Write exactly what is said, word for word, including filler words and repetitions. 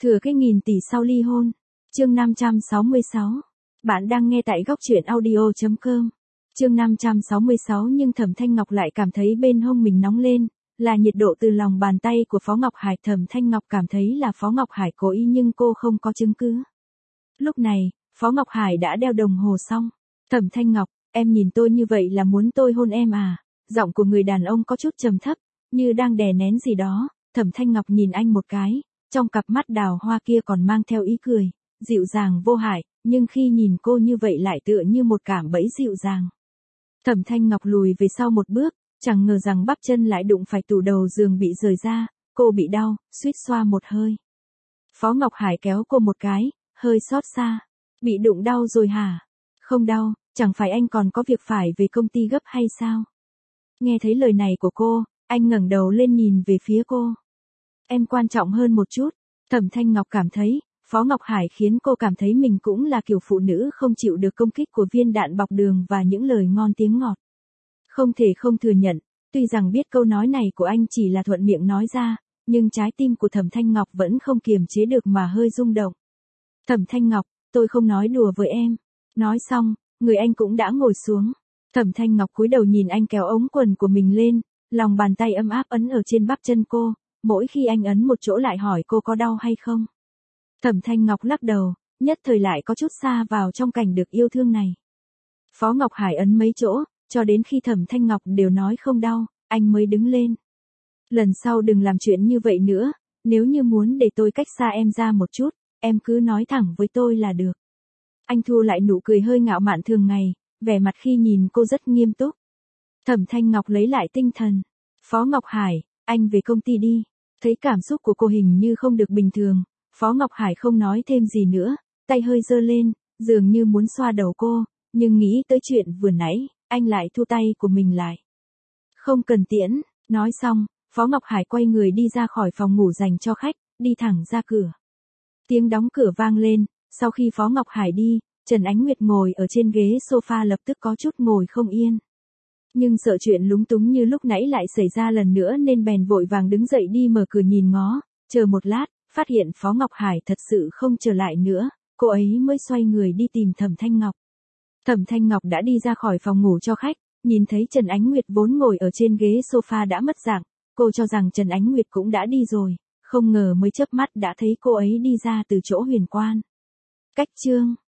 Thừa cái nghìn tỷ sau ly hôn. Chương năm trăm sáu mươi sáu. Bạn đang nghe tại góc truyện audio.com. Chương năm trăm sáu mươi sáu nhưng Thẩm Thanh Ngọc lại cảm thấy bên hông mình nóng lên, là nhiệt độ từ lòng bàn tay của Phó Ngọc Hải. Thẩm Thanh Ngọc cảm thấy là Phó Ngọc Hải cố ý nhưng cô không có chứng cứ. Lúc này, Phó Ngọc Hải đã đeo đồng hồ xong. Thẩm Thanh Ngọc, em nhìn tôi như vậy là muốn tôi hôn em à? Giọng của người đàn ông có chút trầm thấp, như đang đè nén gì đó. Thẩm Thanh Ngọc nhìn anh một cái, trong cặp mắt đào hoa kia còn mang theo ý cười, dịu dàng vô hại, nhưng khi nhìn cô như vậy lại tựa như một cạm bẫy dịu dàng. Thẩm Thanh Ngọc lùi về sau một bước, chẳng ngờ rằng bắp chân lại đụng phải tủ đầu giường bị rời ra, cô bị đau, suýt xoa một hơi. Phó Ngọc Hải kéo cô một cái, hơi xót xa. Bị đụng đau rồi hả? Không đau, chẳng phải anh còn có việc phải về công ty gấp hay sao? Nghe thấy lời này của cô, anh ngẩng đầu lên nhìn về phía cô. Em quan trọng hơn một chút. Thẩm Thanh Ngọc cảm thấy, Phó Ngọc Hải khiến cô cảm thấy mình cũng là kiểu phụ nữ không chịu được công kích của viên đạn bọc đường và những lời ngon tiếng ngọt. Không thể không thừa nhận, tuy rằng biết câu nói này của anh chỉ là thuận miệng nói ra, nhưng trái tim của Thẩm Thanh Ngọc vẫn không kiềm chế được mà hơi rung động. Thẩm Thanh Ngọc, tôi không nói đùa với em. Nói xong, người anh cũng đã ngồi xuống. Thẩm Thanh Ngọc cúi đầu nhìn anh kéo ống quần của mình lên, lòng bàn tay ấm áp ấn ở trên bắp chân cô, mỗi khi anh ấn một chỗ lại hỏi cô có đau hay không. Thẩm Thanh Ngọc lắc đầu, nhất thời lại có chút xa vào trong cảnh được yêu thương này. Phó Ngọc Hải ấn mấy chỗ, cho đến khi Thẩm Thanh Ngọc đều nói không đau, anh mới đứng lên. Lần sau đừng làm chuyện như vậy nữa, nếu như muốn để tôi cách xa em ra một chút, em cứ nói thẳng với tôi là được. Anh thu lại nụ cười hơi ngạo mạn thường ngày, vẻ mặt khi nhìn cô rất nghiêm túc. Thẩm Thanh Ngọc lấy lại tinh thần. Phó Ngọc Hải, anh về công ty đi. Thấy cảm xúc của cô hình như không được bình thường, Phó Ngọc Hải không nói thêm gì nữa, tay hơi giơ lên, dường như muốn xoa đầu cô, nhưng nghĩ tới chuyện vừa nãy, anh lại thu tay của mình lại. Không cần tiễn, nói xong, Phó Ngọc Hải quay người đi ra khỏi phòng ngủ dành cho khách, đi thẳng ra cửa. Tiếng đóng cửa vang lên, sau khi Phó Ngọc Hải đi, Trần Ánh Nguyệt ngồi ở trên ghế sofa lập tức có chút ngồi không yên. Nhưng sợ chuyện lúng túng như lúc nãy lại xảy ra lần nữa nên bèn vội vàng đứng dậy đi mở cửa nhìn ngó, chờ một lát, phát hiện Phó Ngọc Hải thật sự không trở lại nữa, cô ấy mới xoay người đi tìm Thẩm Thanh Ngọc. Thẩm Thanh Ngọc đã đi ra khỏi phòng ngủ cho khách, nhìn thấy Trần Ánh Nguyệt vốn ngồi ở trên ghế sofa đã mất dạng, cô cho rằng Trần Ánh Nguyệt cũng đã đi rồi, không ngờ mới chớp mắt đã thấy cô ấy đi ra từ chỗ Huyền Quan. Cách chương